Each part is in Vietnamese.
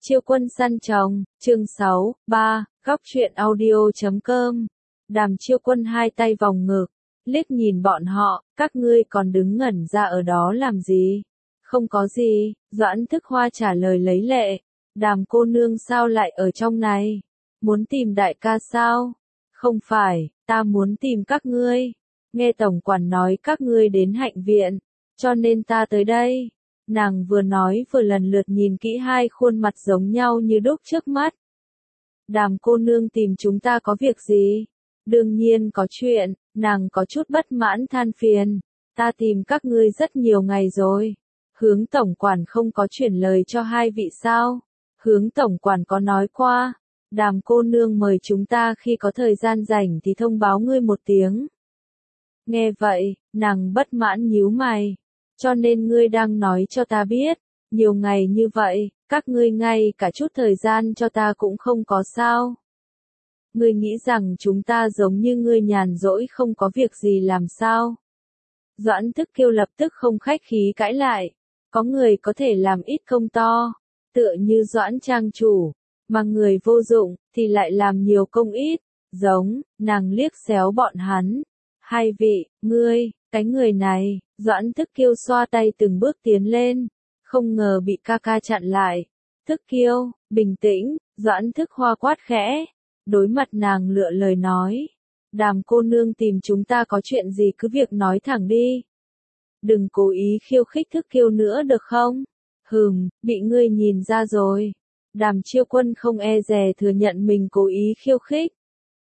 Chiêu quân săn chồng, chương 6, 3, góc truyện audio.com. Đàm Chiêu Quân hai tay vòng ngực, liếc nhìn bọn họ, các ngươi còn đứng ngẩn ra ở đó làm gì? Không có gì, Doãn Thức Hoa trả lời lấy lệ. Đàm cô nương sao lại ở trong này? Muốn tìm đại ca sao? Không phải, ta muốn tìm các ngươi. Nghe tổng quản nói các ngươi đến hạnh viện, cho nên ta tới đây. Nàng vừa nói vừa lần lượt nhìn kỹ hai khuôn mặt giống nhau như đúc trước mắt. Đàm cô nương tìm chúng ta có việc gì? Đương nhiên có chuyện, nàng có chút bất mãn than phiền. Ta tìm các ngươi rất nhiều ngày rồi. Hướng tổng quản không có chuyển lời cho hai vị sao? Hướng tổng quản có nói qua. Đàm cô nương mời chúng ta khi có thời gian rảnh thì thông báo ngươi một tiếng. Nghe vậy, nàng bất mãn nhíu mày. Cho nên ngươi đang nói cho ta biết, nhiều ngày như vậy, các ngươi ngay cả chút thời gian cho ta cũng không có sao. Ngươi nghĩ rằng chúng ta giống như ngươi nhàn rỗi không có việc gì làm sao? Doãn Thức Kiêu lập tức không khách khí cãi lại, có người có thể làm ít công to, tựa như Doãn trang chủ, mà người vô dụng thì lại làm nhiều công ít, giống, nàng liếc xéo bọn hắn. Hai vị, cái người này, Doãn Thức Kiêu xoa tay từng bước tiến lên, không ngờ bị ca ca chặn lại. Thức Kiêu, bình tĩnh, Doãn Thức Hoa quát khẽ, đối mặt nàng lựa lời nói. Đàm cô nương tìm chúng ta có chuyện gì cứ việc nói thẳng đi. Đừng cố ý khiêu khích Thức Kiêu nữa được không? Bị ngươi nhìn ra rồi. Đàm Chiêu Quân không e dè thừa nhận mình cố ý khiêu khích.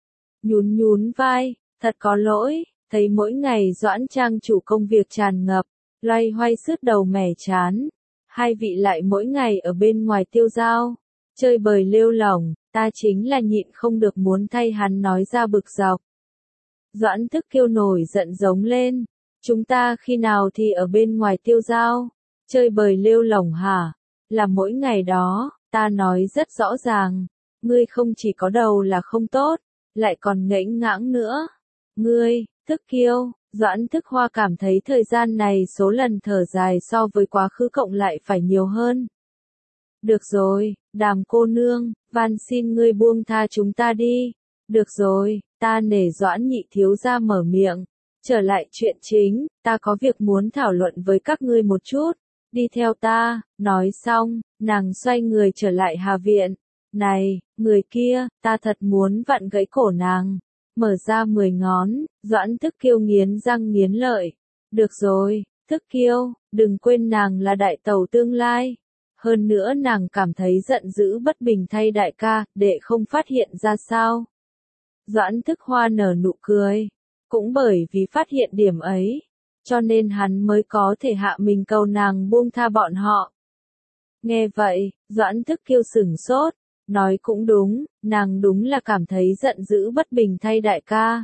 Nhún vai, thật có lỗi. Thấy mỗi ngày Doãn trang chủ công việc tràn ngập, loay hoay sứt đầu mẻ chán. Hai vị lại mỗi ngày ở bên ngoài tiêu dao, chơi bời lêu lỏng, ta chính là nhịn không được muốn thay hắn nói ra bực dọc. Doãn Thức Kiêu nổi giận giống lên, chúng ta khi nào thì ở bên ngoài tiêu dao, chơi bời lêu lỏng hả? Là mỗi ngày đó, ta nói rất rõ ràng, ngươi không chỉ có đầu là không tốt, lại còn ngễnh ngãng nữa. Thức Kiêu, Doãn Thức Hoa cảm thấy thời gian này số lần thở dài so với quá khứ cộng lại phải nhiều hơn. Được rồi, Đàm cô nương, van xin ngươi buông tha chúng ta đi. Được rồi, ta nể Doãn nhị thiếu gia mở miệng. Trở lại chuyện chính, ta có việc muốn thảo luận với các ngươi một chút. Đi theo ta, nói xong, nàng xoay người trở lại Hà Viện. Này, người kia, ta thật muốn vặn gãy cổ nàng. Mở ra 10 ngón, Doãn Thức Kiêu nghiến răng nghiến lợi. Được rồi, Thức Kiêu, đừng quên nàng là đại tẩu tương lai. Hơn nữa nàng cảm thấy giận dữ bất bình thay đại ca, đệ không phát hiện ra sao. Doãn Thức Hoa nở nụ cười. Cũng bởi vì phát hiện điểm ấy, cho nên hắn mới có thể hạ mình cầu nàng buông tha bọn họ. Nghe vậy, Doãn Thức Kiêu sửng sốt. Nói cũng đúng, nàng đúng là cảm thấy giận dữ bất bình thay đại ca.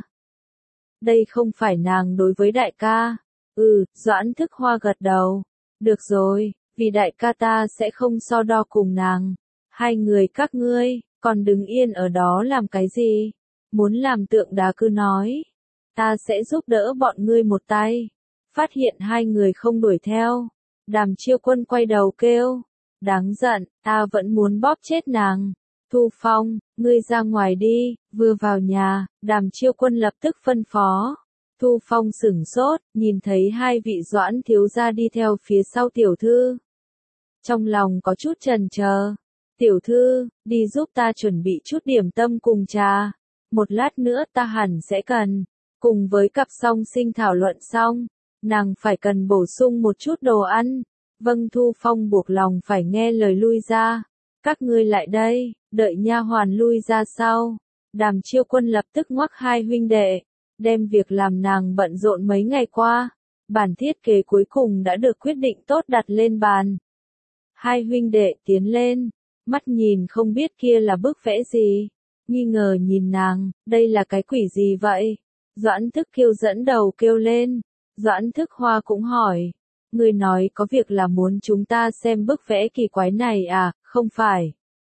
Đây không phải nàng đối với đại ca. Doãn Thức Hoa gật đầu. Được rồi, vì đại ca ta sẽ không so đo cùng nàng. Hai người các ngươi, còn đứng yên ở đó làm cái gì? Muốn làm tượng đá cứ nói. Ta sẽ giúp đỡ bọn ngươi một tay. Phát hiện hai người không đuổi theo. Đàm Chiêu Quân quay đầu kêu. Đáng giận, ta vẫn muốn bóp chết nàng. Thu Phong, ngươi ra ngoài đi. Vừa vào nhà, Đàm Chiêu Quân lập tức phân phó. Thu Phong sửng sốt, nhìn thấy hai vị Doãn thiếu gia đi theo phía sau tiểu thư. Trong lòng có chút chần chờ. Tiểu thư, đi giúp ta chuẩn bị chút điểm tâm cùng trà. Một lát nữa ta hẳn sẽ cần. Cùng với cặp song sinh thảo luận xong, nàng phải cần bổ sung một chút đồ ăn. Vâng, Thu Phong buộc lòng phải nghe lời lui ra. Các ngươi lại đây, đợi nha hoàn lui ra sau. Đàm Chiêu Quân lập tức ngoắc hai huynh đệ, đem việc làm nàng bận rộn mấy ngày qua. Bản thiết kế cuối cùng đã được quyết định tốt đặt lên bàn. Hai huynh đệ tiến lên, mắt nhìn không biết kia là bức vẽ gì. Nghi ngờ nhìn nàng, đây là cái quỷ gì vậy? Doãn Thức Kiêu dẫn đầu kêu lên. Doãn Thức Hoa cũng hỏi. Ngươi nói có việc là muốn chúng ta xem bức vẽ kỳ quái này à, không phải?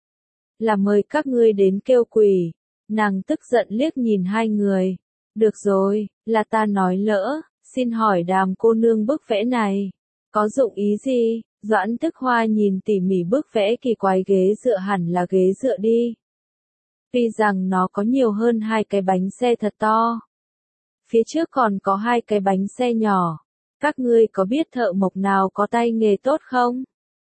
Là mời các ngươi đến kêu quỷ. Nàng tức giận liếc nhìn hai người. Được rồi, là ta nói lỡ, xin hỏi Đàm cô nương bức vẽ này. Có dụng ý gì? Doãn Thức Hoa nhìn tỉ mỉ bức vẽ kỳ quái ghế dựa hẳn là ghế dựa đi. Tuy rằng nó có nhiều hơn 2 cái bánh xe thật to. Phía trước còn có 2 cái bánh xe nhỏ. Các ngươi có biết thợ mộc nào có tay nghề tốt không?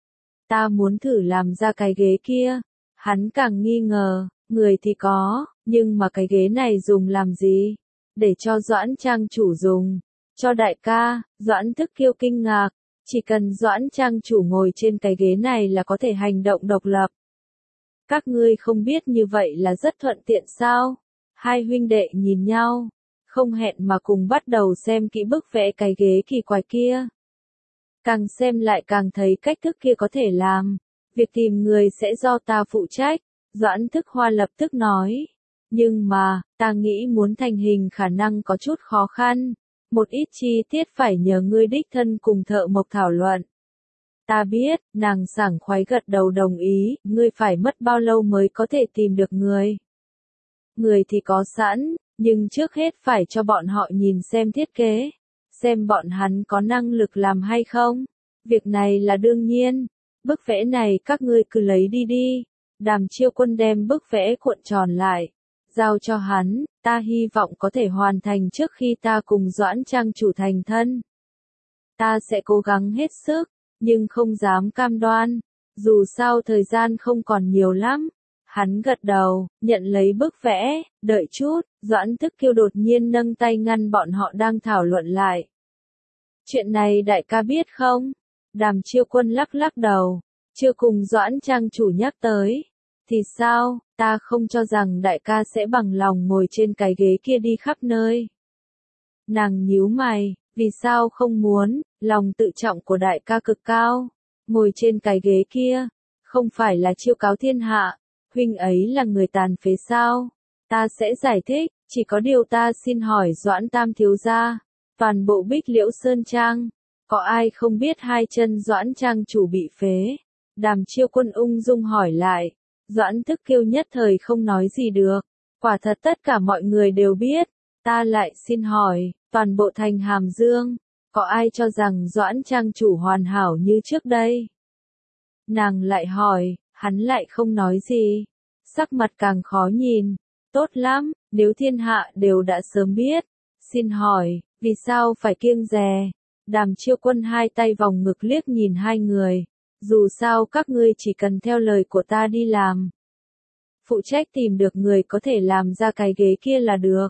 Ta muốn thử làm ra cái ghế kia. Hắn càng nghi ngờ, người thì có, nhưng mà cái ghế này dùng làm gì? Để cho Doãn Trang chủ dùng. Cho đại ca, Doãn Thức Kiêu kinh ngạc. Chỉ cần Doãn Trang chủ ngồi trên cái ghế này là có thể hành động độc lập. Các ngươi không biết như vậy là rất thuận tiện sao? Hai huynh đệ nhìn nhau, không hẹn mà cùng bắt đầu xem kỹ bức vẽ cái ghế kỳ quái kia. Càng xem lại càng thấy cách thức kia có thể làm. Việc tìm người sẽ do ta phụ trách, Doãn Thức Hoa lập tức nói. Nhưng mà, ta nghĩ muốn thành hình khả năng có chút khó khăn. Một ít chi tiết phải nhờ ngươi đích thân cùng thợ mộc thảo luận. Ta biết, nàng sảng khoái gật đầu đồng ý, ngươi phải mất bao lâu mới có thể tìm được người. Người thì có sẵn, nhưng trước hết phải cho bọn họ nhìn xem thiết kế, xem bọn hắn có năng lực làm hay không. Việc này là đương nhiên, bức vẽ này các ngươi cứ lấy đi đi. Đàm Chiêu Quân đem bức vẽ cuộn tròn lại, giao cho hắn, ta hy vọng có thể hoàn thành trước khi ta cùng Doãn Trang chủ thành thân. Ta sẽ cố gắng hết sức, nhưng không dám cam đoan, dù sao thời gian không còn nhiều lắm. Hắn gật đầu, nhận lấy bức vẽ, đợi chút, Doãn Thức Kiêu đột nhiên nâng tay ngăn bọn họ đang thảo luận lại. Chuyện này đại ca biết không? Đàm Chiêu Quân lắc lắc đầu, chưa cùng Doãn Trang chủ nhắc tới. Thì sao, ta không cho rằng đại ca sẽ bằng lòng ngồi trên cái ghế kia đi khắp nơi. Nàng nhíu mày, vì sao không muốn, lòng tự trọng của đại ca cực cao. Ngồi trên cái ghế kia, không phải là chiêu cáo thiên hạ, huynh ấy là người tàn phế sao? Ta sẽ giải thích, chỉ có điều ta xin hỏi Doãn Tam thiếu gia, toàn bộ Bích Liễu Sơn Trang, có ai không biết hai chân Doãn Trang chủ bị phế? Đàm Chiêu Quân ung dung hỏi lại. Doãn Thức Kiêu nhất thời không nói gì được. Quả thật tất cả mọi người đều biết. Ta lại xin hỏi, toàn bộ thành Hàm Dương, có ai cho rằng Doãn Trang chủ hoàn hảo như trước đây? Nàng lại hỏi, hắn lại không nói gì. Sắc mặt càng khó nhìn. Tốt lắm, nếu thiên hạ đều đã sớm biết. Xin hỏi, vì sao phải kiêng dè? Đàm Chiêu Quân hai tay vòng ngực liếc nhìn hai người. Dù sao các ngươi chỉ cần theo lời của ta đi làm. Phụ trách tìm được người có thể làm ra cái ghế kia là được.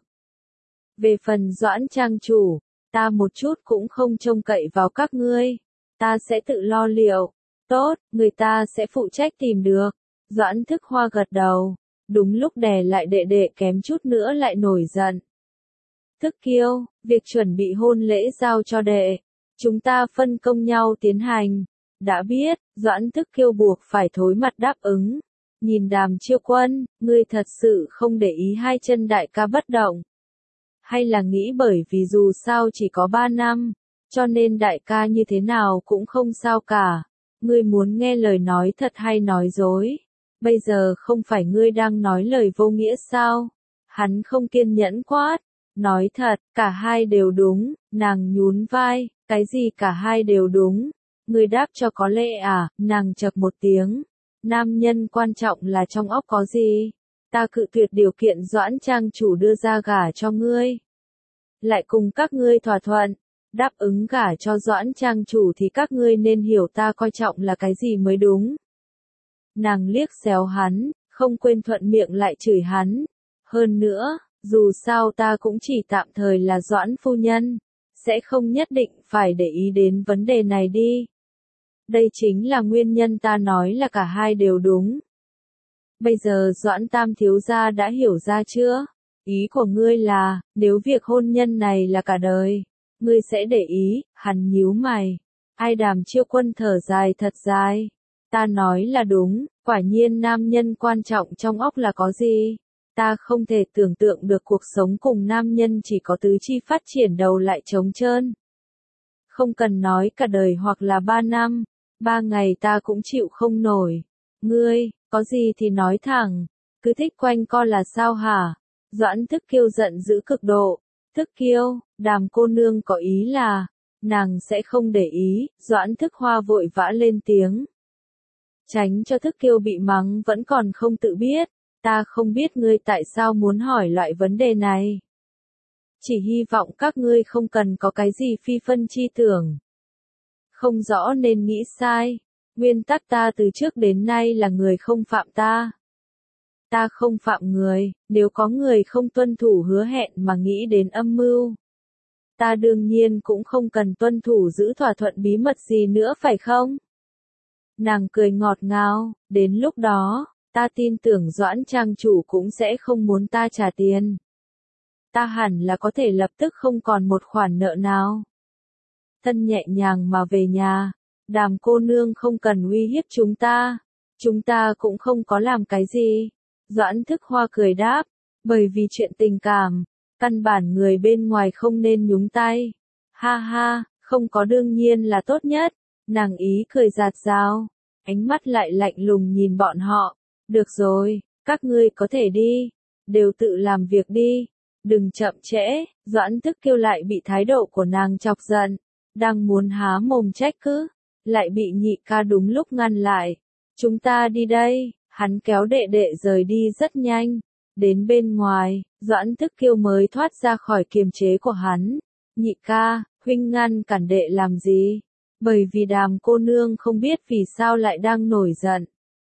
Về phần Doãn Trang chủ, ta một chút cũng không trông cậy vào các ngươi. Ta sẽ tự lo liệu. Tốt, người ta sẽ phụ trách tìm được. Doãn Thức Hoa gật đầu. Đúng lúc đè lại đệ đệ kém chút nữa lại nổi giận. Thức Kiêu, việc chuẩn bị hôn lễ giao cho đệ. Chúng ta phân công nhau tiến hành. Đã biết, Doãn Thức Kiêu buộc phải thối mặt đáp ứng. Nhìn Đàm Chiêu Quân, ngươi thật sự không để ý hai chân đại ca bất động. Hay là nghĩ bởi vì dù sao chỉ có 3 năm, cho nên đại ca như thế nào cũng không sao cả. Ngươi muốn nghe lời nói thật hay nói dối? Bây giờ không phải ngươi đang nói lời vô nghĩa sao? Hắn không kiên nhẫn quát. Nói thật, cả hai đều đúng, nàng nhún vai, cái gì cả hai đều đúng. Ngươi đáp cho có lệ à, nàng chậc một tiếng. Nam nhân quan trọng là trong óc có gì? Ta cự tuyệt điều kiện Doãn Trang chủ đưa ra gả cho ngươi. Lại cùng các ngươi thỏa thuận, đáp ứng gả cho Doãn Trang chủ thì các ngươi nên hiểu ta coi trọng là cái gì mới đúng. Nàng liếc xéo hắn, không quên thuận miệng lại chửi hắn. Hơn nữa, dù sao ta cũng chỉ tạm thời là Doãn phu nhân, sẽ không nhất định phải để ý đến vấn đề này đi. Đây chính là nguyên nhân ta nói là cả hai đều đúng. Bây giờ Doãn Tam thiếu gia đã hiểu ra chưa? Ý của ngươi là, nếu việc hôn nhân này là cả đời, ngươi sẽ để ý, hắn nhíu mày. Ai Đàm Chiêu Quân thở dài thật dài. Ta nói là đúng, quả nhiên nam nhân quan trọng trong óc là có gì? Ta không thể tưởng tượng được cuộc sống cùng nam nhân chỉ có tứ chi phát triển đầu lại trống trơn. Không cần nói cả đời hoặc là 3 năm, 3 ngày ta cũng chịu không nổi. Ngươi, có gì thì nói thẳng, cứ thích quanh co là sao hả? Doãn Thức Kiêu giận dữ cực độ. Thức Kiêu, Đàm cô nương có ý là, nàng sẽ không để ý, Doãn Thức Hoa vội vã lên tiếng. Tránh cho Thức Kiêu bị mắng vẫn còn không tự biết, ta không biết ngươi tại sao muốn hỏi loại vấn đề này. Chỉ hy vọng các ngươi không cần có cái gì phi phân chi tưởng. Không rõ nên nghĩ sai, nguyên tắc ta từ trước đến nay là người không phạm ta. Ta không phạm người, nếu có người không tuân thủ hứa hẹn mà nghĩ đến âm mưu. Ta đương nhiên cũng không cần tuân thủ giữ thỏa thuận bí mật gì nữa phải không? Nàng cười ngọt ngào, đến lúc đó, ta tin tưởng Doãn trang chủ cũng sẽ không muốn ta trả tiền. Ta hẳn là có thể lập tức không còn một khoản nợ nào. Thân nhẹ nhàng mà về nhà, Đàm cô nương không cần uy hiếp chúng ta cũng không có làm cái gì. Doãn Thức Hoa cười đáp, bởi vì chuyện tình cảm, căn bản người bên ngoài không nên nhúng tay. Ha ha, không có đương nhiên là tốt nhất, nàng ý cười giạt rào, ánh mắt lại lạnh lùng nhìn bọn họ. Được rồi, các ngươi có thể đi, đều tự làm việc đi, đừng chậm trễ. Doãn Thức Kiêu lại bị thái độ của nàng chọc giận, đang muốn há mồm trách cứ, lại bị Nhị ca đúng lúc ngăn lại. Chúng ta đi đây, hắn kéo đệ đệ rời đi rất nhanh. Đến bên ngoài, Doãn Thức Kiêu mới thoát ra khỏi kiềm chế của hắn. Nhị ca, huynh ngăn cản đệ làm gì? Bởi vì Đàm cô nương không biết vì sao lại đang nổi giận.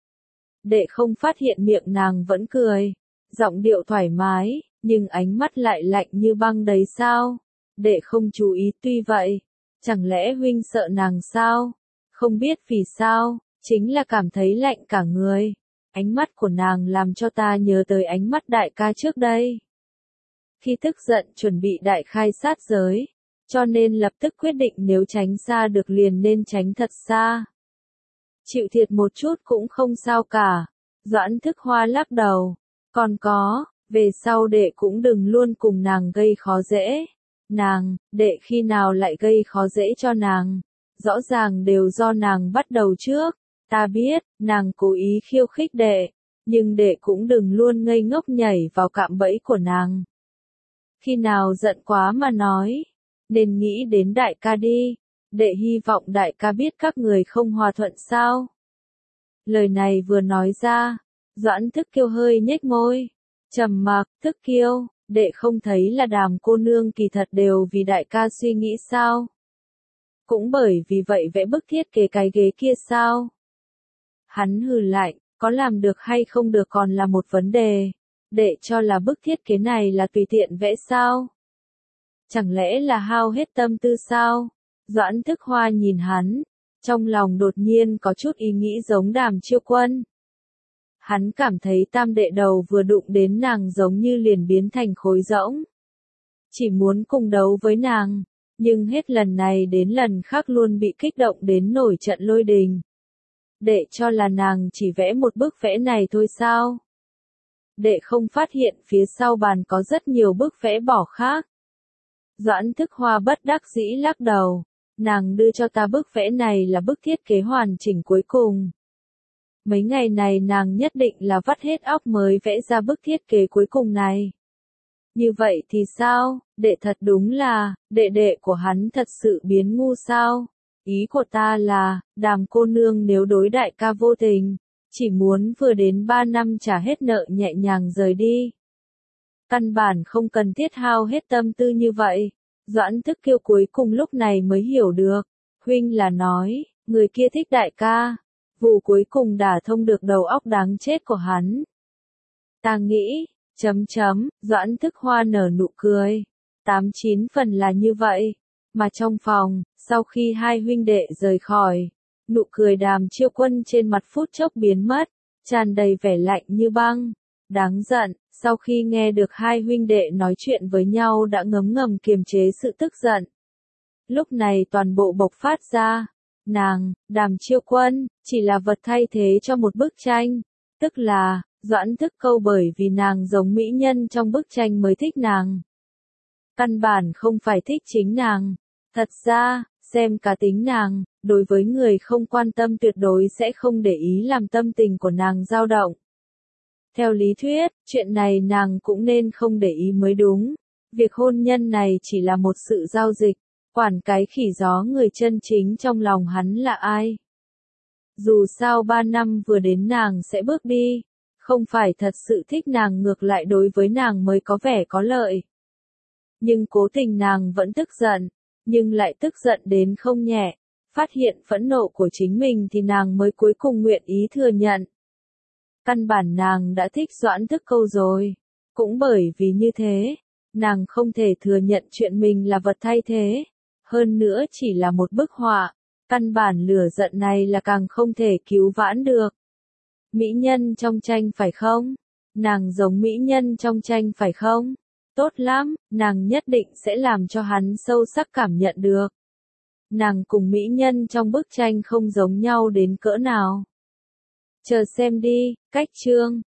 Đệ không phát hiện miệng nàng vẫn cười, giọng điệu thoải mái, nhưng ánh mắt lại lạnh như băng đấy sao? Đệ không chú ý tuy vậy, chẳng lẽ huynh sợ nàng sao? Không biết vì sao, chính là cảm thấy lạnh cả người. Ánh mắt của nàng làm cho ta nhớ tới ánh mắt đại ca trước đây. Khi tức giận chuẩn bị đại khai sát giới, cho nên lập tức quyết định nếu tránh xa được liền nên tránh thật xa. Chịu thiệt một chút cũng không sao cả. Doãn Thức Hoa lắc đầu. Còn có, về sau đệ cũng đừng luôn cùng nàng gây khó dễ. Đệ khi nào lại gây khó dễ cho nàng? Rõ ràng đều do nàng bắt đầu trước. Ta biết, nàng cố ý khiêu khích đệ, nhưng đệ cũng đừng luôn ngây ngốc nhảy vào cạm bẫy của nàng. Khi nào giận quá mà nói, nên nghĩ đến đại ca đi, đệ hy vọng đại ca biết các người không hòa thuận sao. Lời này vừa nói ra, Doãn Thức Kiêu hơi nhếch môi, trầm mặc. Thức Kiêu, đệ không thấy là Đàm cô nương kỳ thật đều vì đại ca suy nghĩ sao? Cũng bởi vì vậy vẽ bức thiết kế cái ghế kia sao? Hắn hừ lạnh, có làm được hay không được còn là một vấn đề. Đệ cho là bức thiết kế này là tùy tiện vẽ sao? Chẳng lẽ là hao hết tâm tư sao? Doãn Thức Hoa nhìn hắn, trong lòng đột nhiên có chút ý nghĩ giống Đàm Chiêu Quân. Hắn cảm thấy tam đệ đầu vừa đụng đến nàng giống như liền biến thành khối rỗng. Chỉ muốn cùng đấu với nàng, nhưng hết lần này đến lần khác luôn bị kích động đến nổi trận lôi đình. Đệ cho là nàng chỉ vẽ một bức vẽ này thôi sao? Đệ không phát hiện phía sau bàn có rất nhiều bức vẽ bỏ khác. Doãn Thức Hoa bất đắc dĩ lắc đầu, nàng đưa cho ta bức vẽ này là bức thiết kế hoàn chỉnh cuối cùng. Mấy ngày này nàng nhất định là vắt hết óc mới vẽ ra bức thiết kế cuối cùng này. Như vậy thì sao, đệ thật đúng là, đệ của hắn thật sự biến ngu sao? Ý của ta là, Đàm cô nương nếu đối đại ca vô tình, chỉ muốn vừa đến 3 năm trả hết nợ nhẹ nhàng rời đi. Căn bản không cần thiết hao hết tâm tư như vậy. Doãn Thức Kiêu cuối cùng lúc này mới hiểu được. Huynh là nói, người kia thích đại ca. Vụ cuối cùng đả thông được đầu óc đáng chết của hắn. Ta nghĩ, Doãn Thức Hoa nở nụ cười. 89 phần là như vậy. Mà trong phòng, sau khi hai huynh đệ rời khỏi, nụ cười Đàm Chiêu Quân trên mặt phút chốc biến mất, tràn đầy vẻ lạnh như băng. Đáng giận, sau khi nghe được hai huynh đệ nói chuyện với nhau đã ngấm ngầm kiềm chế sự tức giận. Lúc này toàn bộ bộc phát ra. Nàng, Đàm Chiêu Quân, chỉ là vật thay thế cho một bức tranh. Tức là, Doãn Thức Câu bởi vì nàng giống mỹ nhân trong bức tranh mới thích nàng. Căn bản không phải thích chính nàng. Thật ra, xem cá tính nàng, đối với người không quan tâm tuyệt đối sẽ không để ý làm tâm tình của nàng dao động. Theo lý thuyết, chuyện này nàng cũng nên không để ý mới đúng. Việc hôn nhân này chỉ là một sự giao dịch. Quản cái khỉ gió, người chân chính trong lòng hắn là ai? Dù sao 3 năm vừa đến nàng sẽ bước đi, không phải thật sự thích nàng, ngược lại đối với nàng mới có vẻ có lợi. Nhưng cố tình nàng vẫn tức giận, nhưng lại tức giận đến không nhẹ, phát hiện phẫn nộ của chính mình thì nàng mới cuối cùng nguyện ý thừa nhận. Căn bản nàng đã thích Doãn Thức Câu rồi, cũng bởi vì như thế, nàng không thể thừa nhận chuyện mình là vật thay thế, hơn nữa chỉ là một bức họa, căn bản lửa giận này là càng không thể cứu vãn được. Mỹ nhân trong tranh phải không? Nàng giống mỹ nhân trong tranh phải không? Tốt lắm, nàng nhất định sẽ làm cho hắn sâu sắc cảm nhận được. Nàng cùng mỹ nhân trong bức tranh không giống nhau đến cỡ nào. Chờ xem đi, cách chương